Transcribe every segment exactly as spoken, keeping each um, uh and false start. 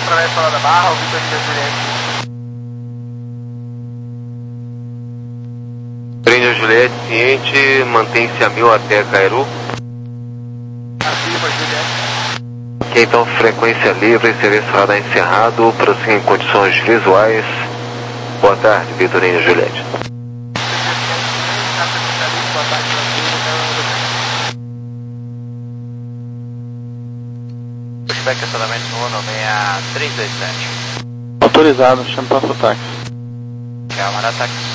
atravessa lá da Barra, o Vitor Lima Juliette. Trem Juliette, ciente, mantém-se a mil até Cairu. Afirma, Juliette. Ok, então frequência livre, serviço radar encerrado, prossiga em condições visuais. Boa tarde, Vitorino Juliette. Pushback acionamento no ano seis três dois sete. Autorizado, chama para o táxi. Câmara táxi.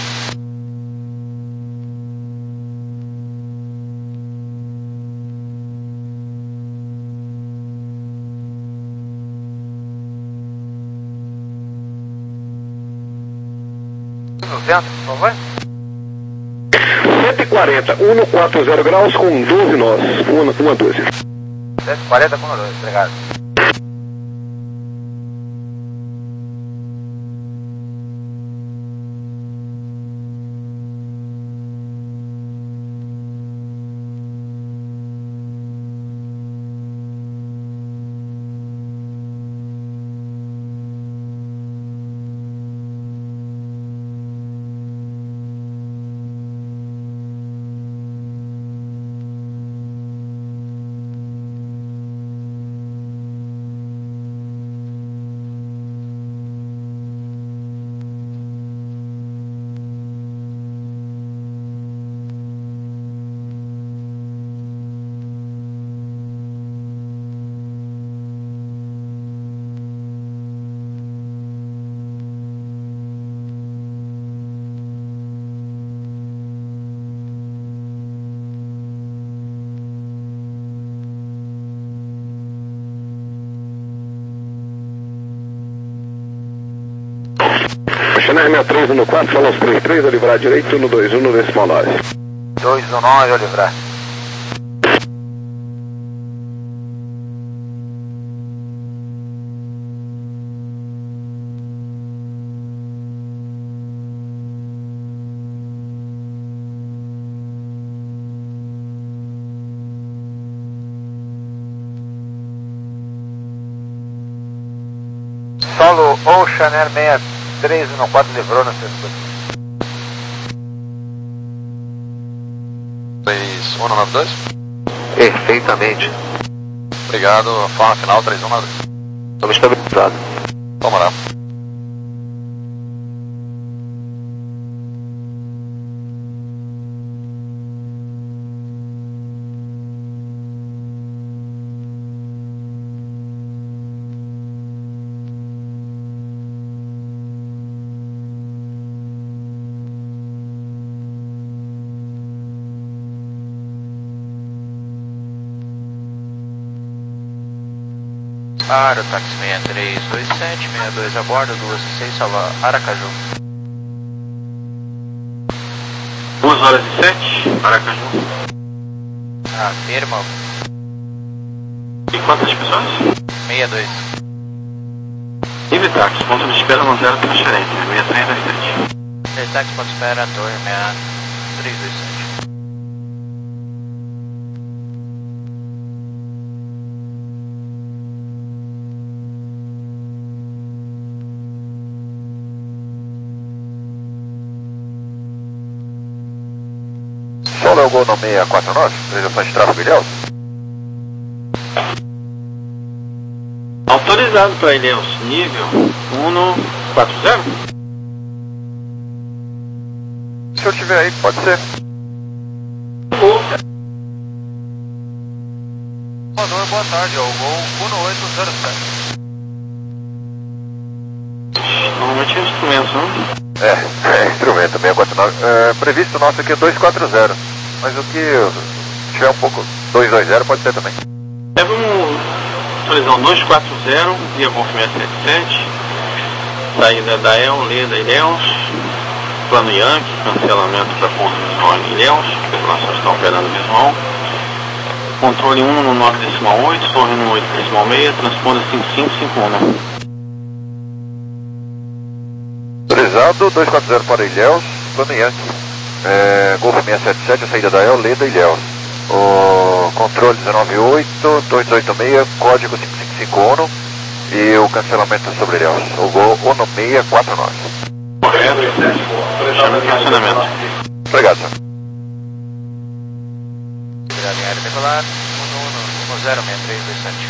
Vento, por favor. cento e quarenta, cento e quarenta graus com doze nós, uma, uma doze. cento e quarenta com doze, obrigado. Chanel sessenta e três no quatro, fala os três três, Olivrar direito, no dois um, decimal nove. dois um nove, Olivrar. Solo Ocean Air sessenta e três no quatro, livrou no circuito. três um nove dois? Perfeitamente. Obrigado, forma final três um nove dois. Estamos estabilizados. Vamos lá. Para o táxi seis três dois sete, sessenta e dois a bordo, duas e seis, salva Aracaju. duas horas e sete, Aracaju. Afirma. E quantas pessoas? sessenta e dois. Livre táxi, ponto de espera no zero transferência, sessenta e três dois sete. Livre táxi, ponto de espera, torre sessenta e três dois sete. Solo é o gol no seis quatro nove, autorização de tráfego Ilhéus. Autorizado para Ilhéus, nível um quatro zero. Se eu tiver aí, pode ser. Salvador, boa tarde, é o gol um oito zero sete. Normalmente é instrumento, não? É, é instrumento, seis quatro nove. É, previsto nosso aqui é dois quatro zero. Mas o que tiver um pouco, dois dois zero pode ser também. É, vamos atualizar o dois quatro zero, via Golf seis sete sete, saída da E L, Leda Ilhéus, plano Yankee, cancelamento para ponto visual em Ilhéus, a tripulação está operando visual, controle um no nove decimal oito, torre no oito decimal seis, transponder cinco cinco cinco um. Autorizado, dois quatro zero para Ilhéus, plano Yankee. É, Golf seis sete sete, a saída da E L, Leda Ilhéus. O controle dezenove oito, dois oito seis, código cinco cinco cinco um E o cancelamento sobre Ilhéus. O gol Uno seis quatro nove. Correto, chama de estacionamento. Obrigado, senhor. Linha aérea decolar, um um um zero seis três dois sete.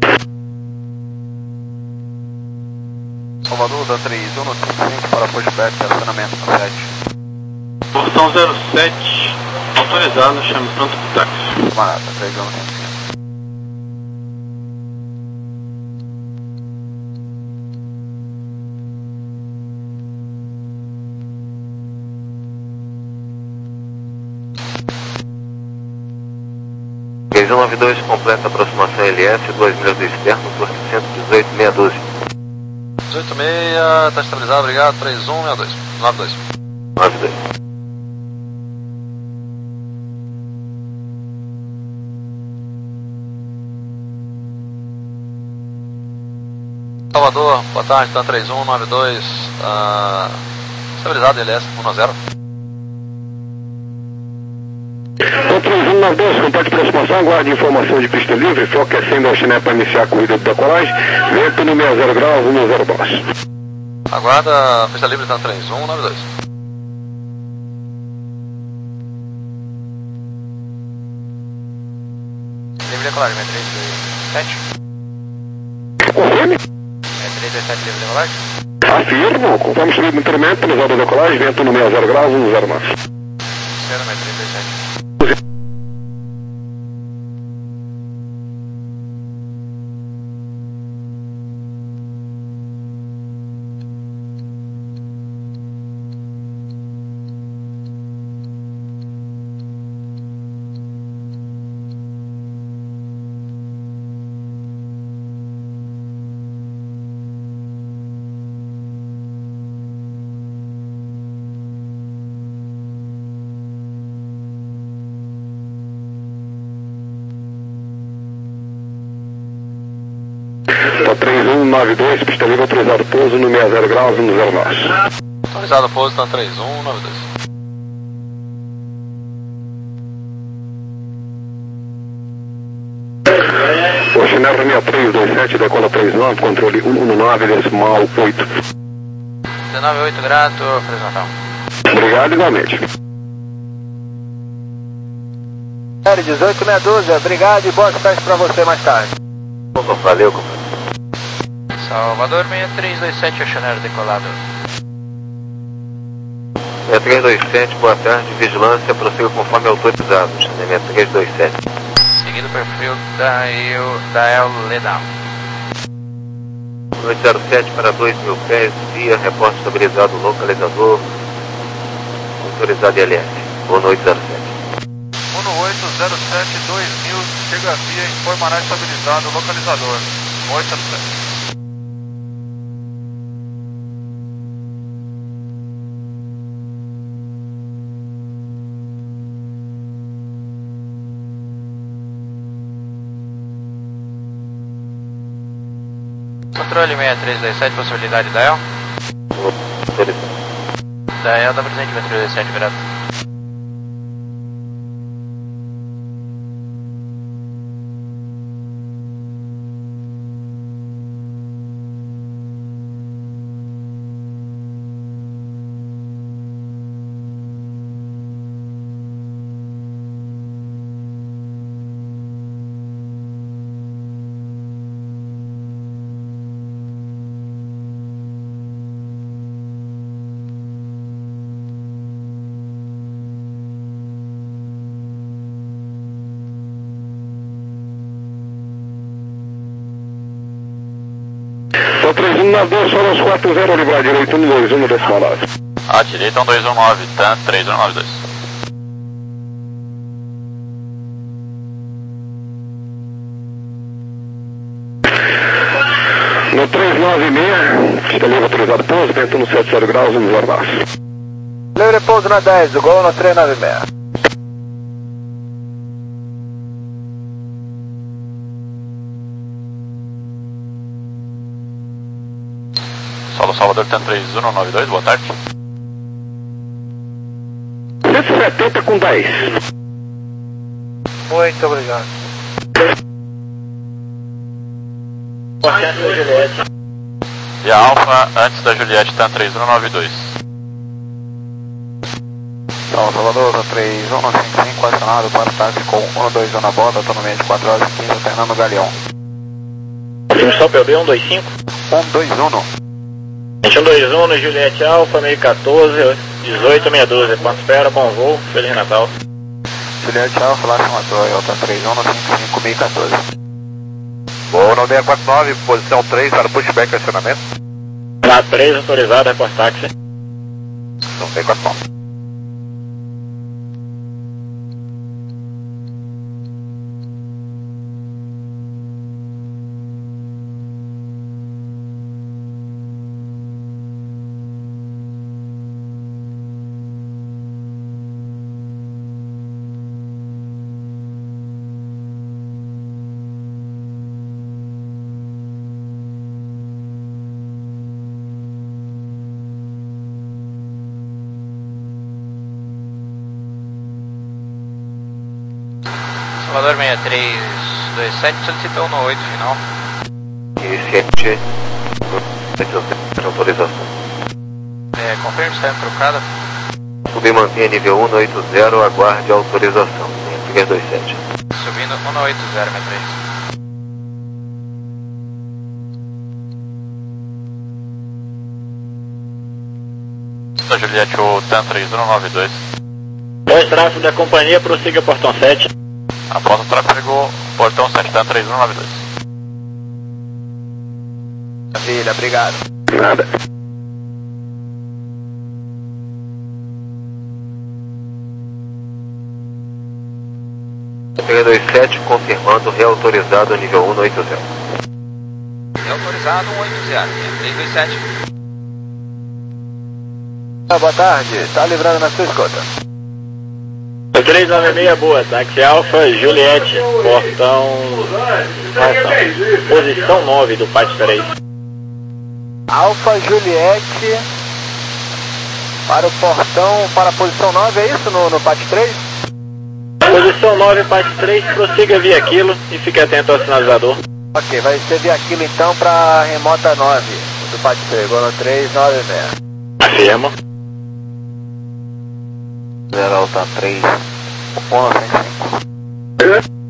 Salvador, da três um no trinta e cinco para pushback, estacionamento no sete. Porção zero sete, autorizado, chame pronto pro táxi. Camarada, três um no trinta e cinco. três um nove dois, completa a aproximação L S, dois milhas do externo, curso cento e dezoito, meia dúzia. dezoito seis, está estabilizado, obrigado, três um seis dois, nove dois. nove dois. Salvador, boa tarde, TAM três um nove dois, uh, estabilizado L S um a zero. três um nove dois, contato de aproximação, aguarde informação de pista livre, foca é sem Chiné para iniciar a corrida de decolagem, vento no sessenta graus, um zero baixo. Aguarda, pista livre TAM três um nove dois. Livre decolagem, meia três dois sete. Confirme? meia três dois sete, livre decolagem. Afirmo, conforme subido inteiramente, no zero decolagem, vento no sessenta graus, um zero baixo. Zero, meia três dois sete. três um nove dois, pista livre autorizado pouso no sessenta graus, um zero nove. Autorizado pouso TAM três um nove dois. O Chiné seis três dois sete, decola três nove, controle um nove decimal oito. dezenove oito, grato, Feliz Natal. Obrigado igualmente. dezoito meia dúzia, obrigado e boas festas pra você mais tarde. Valeu, companheiro. Salvador seis três dois sete, Oceanário decolado. seis três dois sete, boa tarde, vigilância, prossiga conforme autorizado, seis três dois sete. Seguindo o perfil da El, da El Ledal. oito zero sete para dois mil pés, via, reporte estabilizado, localizador, autorizado L S, Uno oito zero sete. Uno oito zero sete dois mil, chega via, informará estabilizado, localizador, oito zero sete. Controle seis três dois sete, possibilidade da El. Da El, dá presente seis três dois sete, virado. três um nove dois, Soros quatro zero, livrar direito, um dois um decimal nove. À direita, um dois um nove, TAM três um nove dois. No três nove seis, pista livre autorizado pouso, vento no setenta graus, um zero nove. Livre pouso na dez, o gol no três nove seis. Solo Salvador TAM três um nove dois, boa tarde. cento e setenta com dez. Muito obrigado. Portanto, da Juliette. E a Alfa, antes da Juliette, tá três um nove dois. São Salvador, tá três um cinco cinco, acionado para o táxi com um dois um na borda, autonomia de quatro horas e quinze, Fernando Galeão. Só P B um dois cinco. um dois um. um dois um no Juliette Alfa, meio quatorze, dezoito, meia dúzia. Ponto espera, bom voo, Feliz Natal. Juliette Alfa, lá chama Toyota três um cinco cinco, meio quatorze. Voo no seis quatro nove, posição três, para pushback acionamento. Na três, autorizado, repórter táxi. Não, seis quatro nove. Salvador seis três dois sete, solicitou no oito final. E sete, autorização. É, confirme se está em trocada. Submantenha nível um oito zero, aguarde a autorização. três dois sete. Subindo um oito zero, seis três. Da Juliette, o TAM três um nove dois. Dois tráfego da companhia, prossiga portão sete. Após o tráfego, portão sete, TAM três um nove dois. Maravilha, obrigado. Nada. três dois sete, confirmando, reautorizado nível um oito zero. Reautorizado um oito zero, três dois sete. Ah, boa tarde, tá livrando na sua escuta. três nove seis, boa, táxi Alfa, Juliette, portão... Nossa, posição nove do Pátio três. Alfa Juliette para o portão, para a posição nove, é isso no, no Pátio três? Posição nove, Pátio três, prossiga via aquilo e fique atento ao sinalizador. Ok, vai ser via aquilo então para a remota nove do Pátio três, agora no três nove seis. Afirma. zero Alta três um cinco cinco.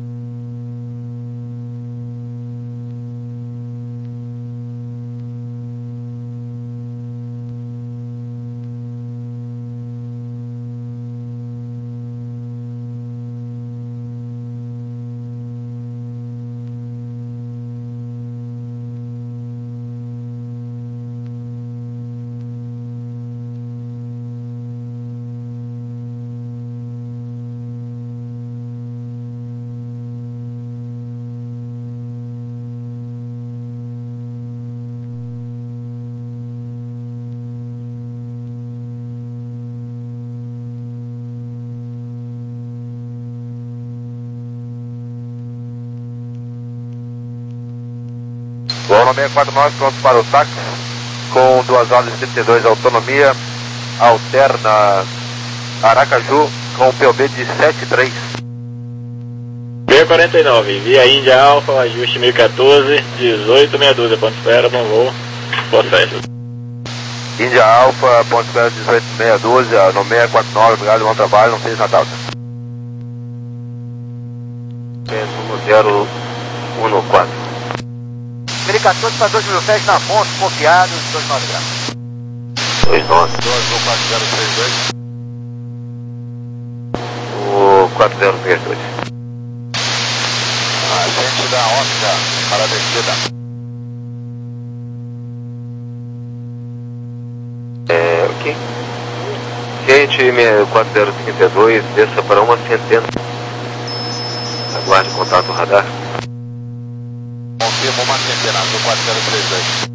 Voo seis quatro nove, pronto para o táxi, com duas horas e trinta e dois, autonomia, alterna Aracaju, com P O B de sete três. B quarenta e nove, via Índia Alfa, ajuste mil e quatorze, dezoito, meia dúzia, ponto espera, bom voo, processo. Índia Alfa, ponto espera dezoito, meia dúzia, no seis quatro nove, obrigado, bom trabalho, não fez Natal. zero um quatro. mil e quatorze para dois mil pés na ponte, confiado, dois nove graus. dois nove. dois um quatro zero três dois. O quatro zero três dois. Agente da Oscar, para a descida. É, ok. Gente, quatro zero cinco dois, desça para uma centena. Aguarde contato radar. Confirma uma centena, do quatro zero três dois.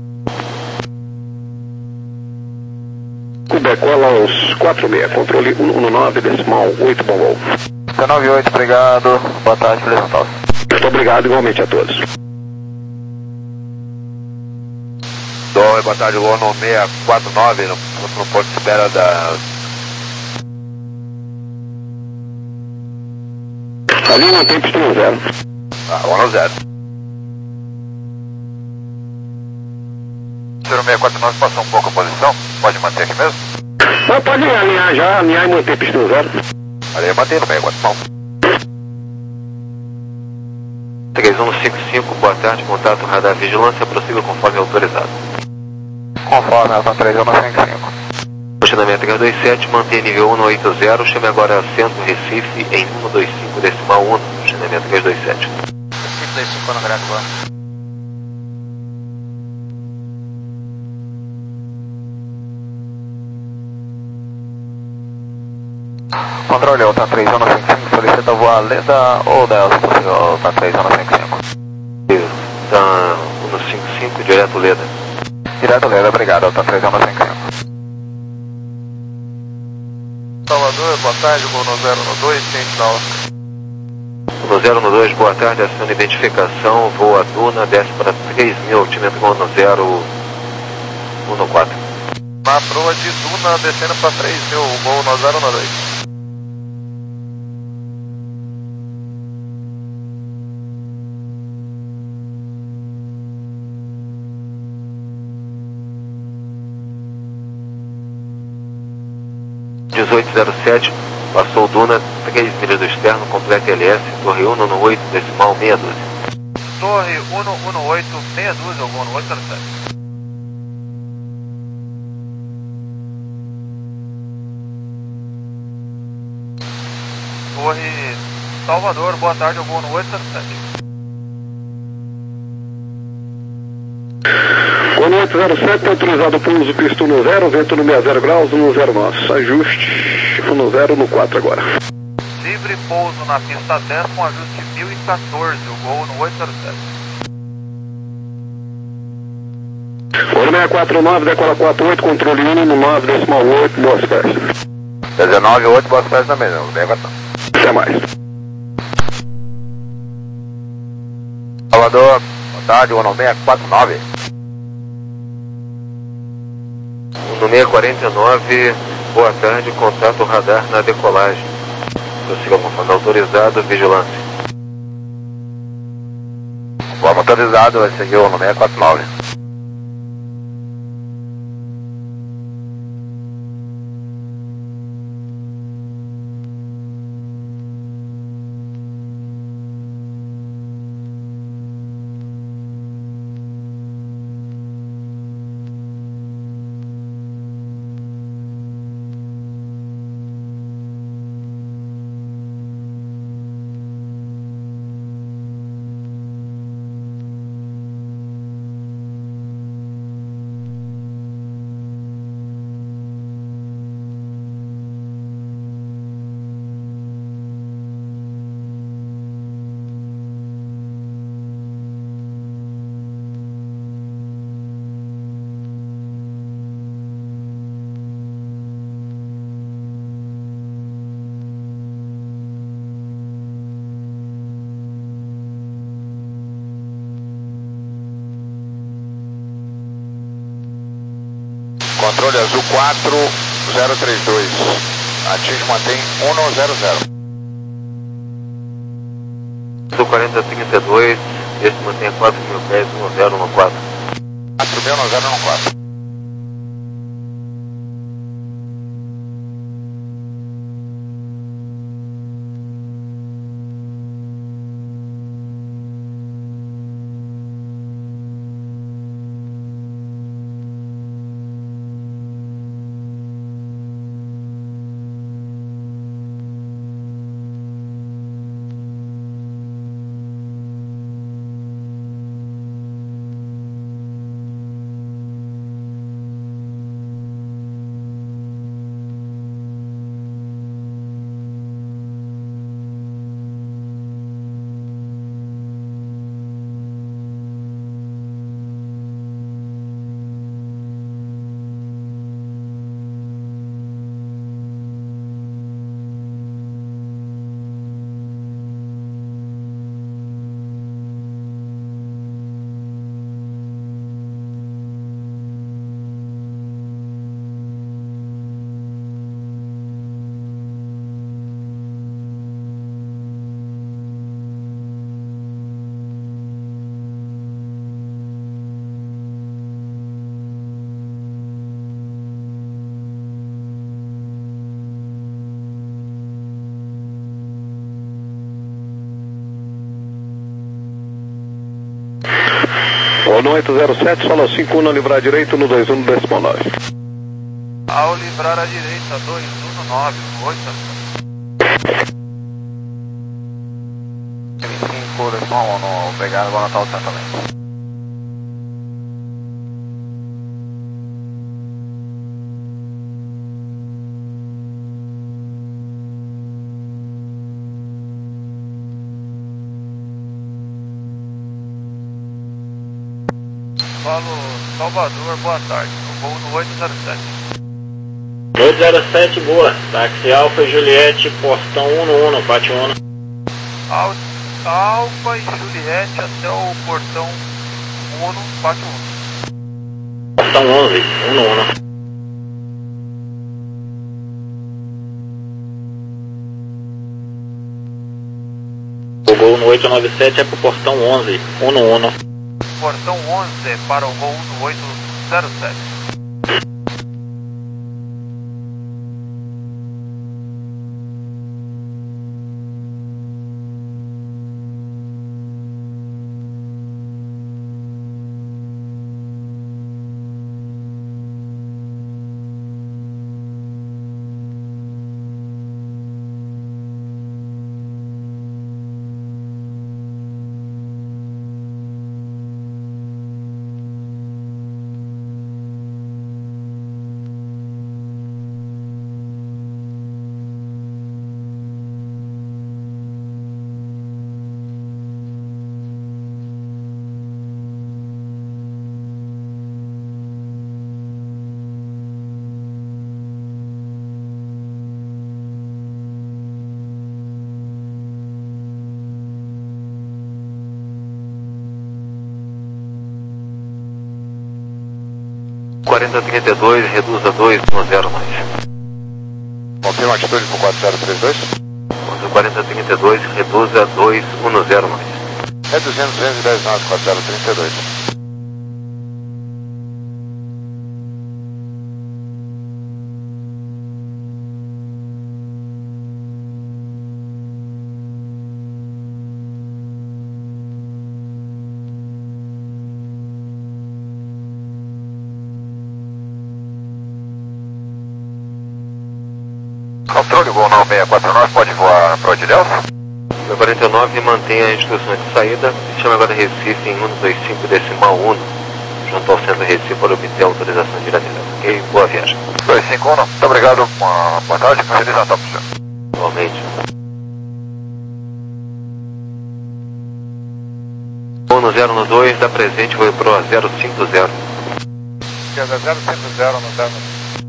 Cubecola aos quatro seis, controle um um nove, decimal oito, bom voo. nove oito, obrigado. Boa tarde, Feliz Natal. Muito obrigado igualmente a todos. Dom, boa tarde, Luan, no seis quatro nove, no, no ponto de espera da... Ali mantém pistão zero. Ah, um zero. zero seis quatro nove passou um pouco a posição, pode manter aqui mesmo? Ah, pode alinhar já, alinhar e manter pista no zero. Ali, manter no seis quatro nove. três um cinco cinco, boa tarde, contato radar vigilância, prossiga conforme autorizado. Conforme a três um cinco cinco. Funcionamento três dois sete, mantém nível um oito zero, chame agora Centro Recife em cento e vinte e cinco decimal um, funcionamento três dois sete. Recife dois cinco no grado agora. Controle, Alta três um cinco cinco, solicita voar lenta ou Delta, possível, Alta três um cinco cinco. Tá cento e cinquenta e cinco, direto Leda. Direto Leda, obrigado, Alta três um cinco cinco. Salvador, boa tarde, voo no zero um dois, ciente da Oscar. No zero um dois, boa tarde, aciona identificação, voa Duna, desce para três mil, altímetro no zero um quatro. Na proa de Duna, descendo para três mil, voo no zero um dois. dezoito zero sete, passou Duna, três milhas do externo, completa L S, Torre um um oito, decimal seis um dois. Torre um um oito, seis um dois, voo no oito zero sete. Torre Salvador, boa tarde, eu vou no oito zero sete. Quando oito zero sete é autorizado para uso pista no zero, vento no sessenta graus, no zero nós. Ajuste no zero no quatro agora. Livre pouso na pista dez com ajuste mil e quatorze, o voo no oito zero sete. Oro seis quatro nove, decola quatro oito, controle um no nove decimal oito, boas festas. dezenove oito, boas festas também, não deve estar. Até mais. Salvador, boa tarde, um seis quatro nove. No seis quarenta e nove, boa tarde, contato radar na decolagem. Prossiga conforme autorizado, vigilância. Conforme autorizado, vai seguir o seis quatro nove. Controle azul quatro zero três dois. Atinge, mantém um zero zero. Azul quarenta trinta e dois, este mantém quatro mil pés, um zero um quatro. quatro mil, um zero um quatro. Ou no oito zero sete, solo cinco um, livrar direito no dois um decimal nove. Ao livrar a direita, dois um nove, oito. cinco, decimal um, obrigado, vou anotar o centro também. Falo Salvador, boa tarde, eu vou no oito zero sete. oito zero sete, boa. Táxi Alfa e Juliette, portão um um no pátio um. Al Alfa e Juliette até o portão um, pátio um. Portão onze, um um. O gol no oito nove sete é pro portão onze, um um. Portão onze para o voo no oito zero sete. quarenta trinta e dois, reduza dois um zero nove. Confirma a atitude para o quatro zero três dois. quarenta trinta e dois, reduza dois um zero nove. Reduzindo duzentos e dez nove, quatro zero trinta e dois. Controle, Gol nove seis quatro nove, pode voar para o Odilelso? quarenta e nove, mantenha a instrução de saída e chama agora Recife em um dois cinco decimal um, junto ao centro de Recife para obter autorização de ir adiante. Ok? Boa viagem. dois cinco um, muito obrigado, uma boa tarde, feliz Natal para o senhor. Igualmente. Voo no zero no dois, dá presente, vou para o zero cinco zero. zero cinco zero no zero.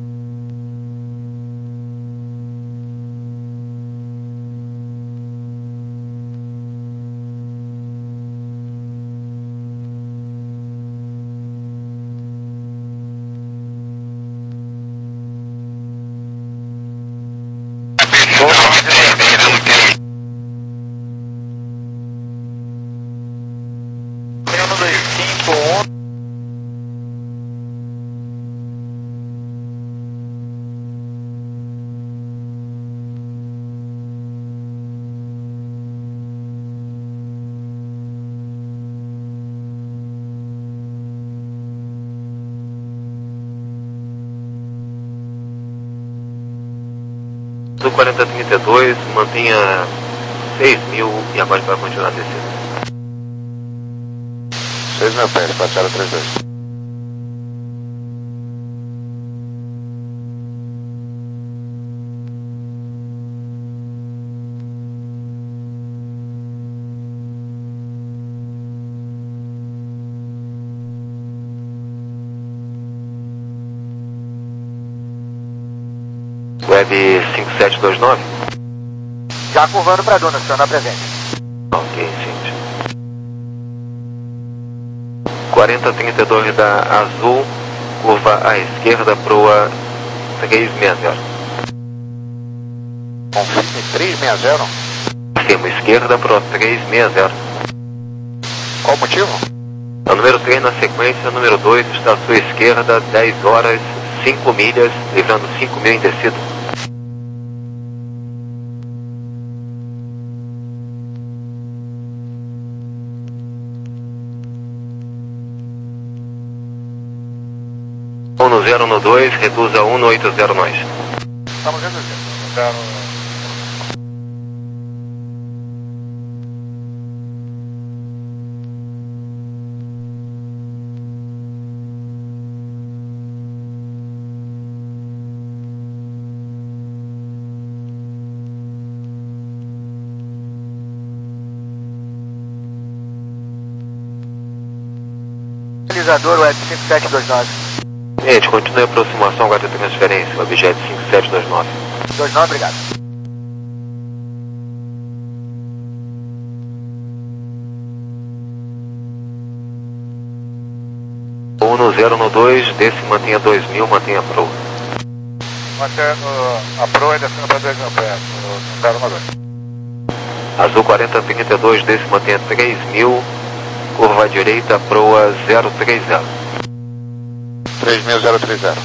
Do quarenta trinta e dois, mantenha seis mil e agora para continuar descendo. seis mil pés, quatro zero três dois. Web cinco sete dois nove? Já curvando para a Duna, senhor, na presente. Ok, gente. quarenta trinta e dois da Azul, curva à esquerda, proa três seis zero. Confirme três seis zero. Firma esquerda, proa três seis zero. Qual o motivo? A número três na sequência, número dois está à sua esquerda, dez horas, cinco milhas, livrando cinco mil em descida. um zero um dois, reduza um oito zero nós. Estamos reduzindo. Zero... Utilizador web cinco sete dois nove. Gente, continue a aproximação, guarda de transferência, objeto cinco sete dois nove. dois nove, obrigado. um zero um dois, desce, mantenha dois mil, mantenha a proa. Mantendo a proa e descendo para dois mil pés, no zero um dois. Azul quarenta trinta e dois, desce, mantenha três mil, curva à direita, proa zero três zero. três mil zero três zero.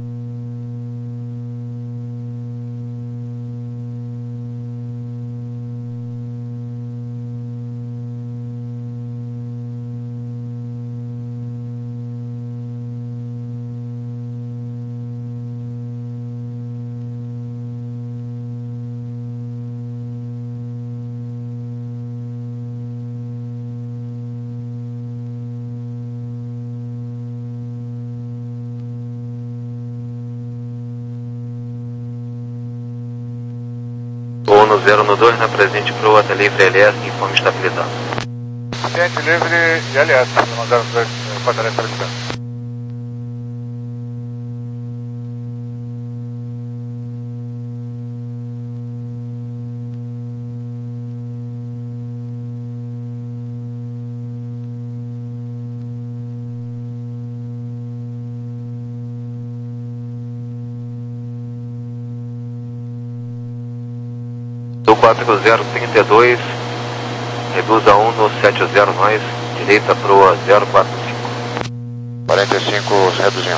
um zero um dois, na presente proa, até livre L S, informe estabilizado. Gente livre e L S, um zero um dois, pode estabilizado. quatro zero trinta e dois, reduza um no sete zero nós, direita proa zero quatro cinco. quarenta e cinco, reduzindo.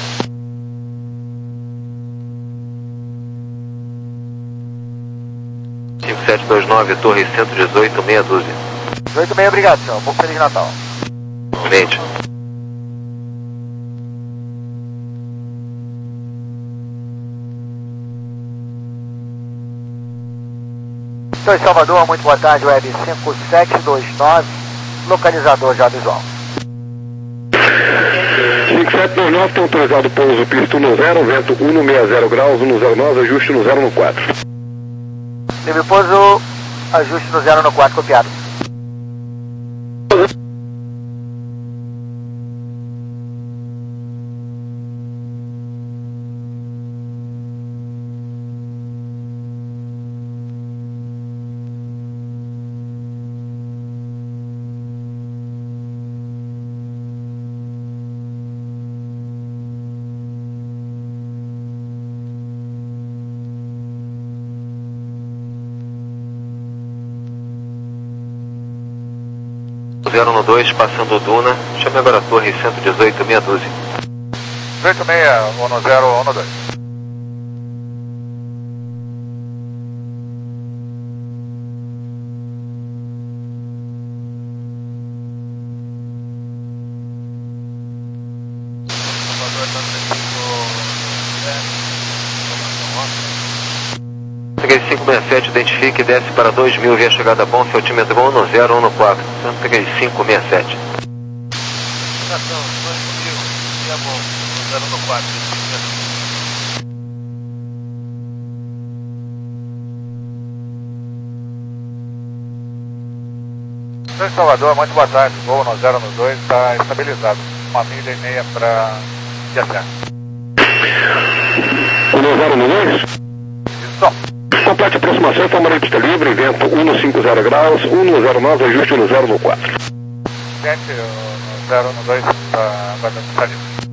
cinco sete dois nove, torre cento e dezoito, meia dúzia. dezoito meia, obrigado, senhor. Bom Feliz Natal. Mente. Senhor Salvador, muito boa tarde, web cinco sete dois nove, localizador já visual. cinco sete dois nove, tem autorizado pouso pista um zero, vento um seis zero graus, um zero nove, ajuste no zero quatro. Teve pouso, ajuste no zero quatro, copiado. zero um dois, passando Duna, chame agora a torre cento e dezoito, meia dúzia. dezoito meia, um zero um dois. três cinco seis sete, identifique e desce para dois mil, via chegada bom, seu altímetro um zero um quatro, três cinco seis sete. Estação, dois mil, via bom, um zero um quatro. Senhor Salvador, muito boa tarde, voo no zero um dois, está estabilizado, uma milha e meia para Diacé. um zero um dois? Isso. Complete aproximação, informa pista livre, vento um cinco zero graus, um zero nove, ajuste no zero quatro. Gente, o zero um dois está guardando está livre.